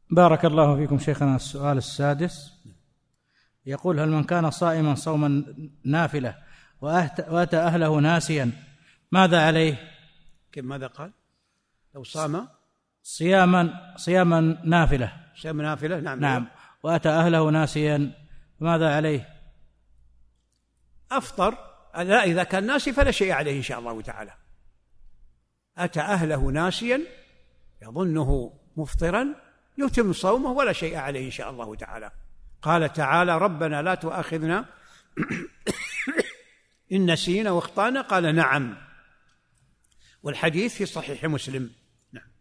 بارك الله فيكم شيخنا. السؤال السادس يقول: هل من كان صائما صوما نافلة وأتى أهله ناسيا ماذا عليه؟ كيف ماذا قال؟ لو صام صياما نافلة. صيام نافلة. نعم. وأتى أهله ناسيا ماذا عليه؟ أفطر. لا، إذا كان ناسي فلا شيء عليه إن شاء الله تعالى. أتى أهله ناسيا يظنه مفطرا يتم صومه ولا شيء عليه إن شاء الله تعالى. قال تعالى: ربنا لا تؤاخذنا إن نسينا واخطأنا. قال: نعم. والحديث في صحيح مسلم.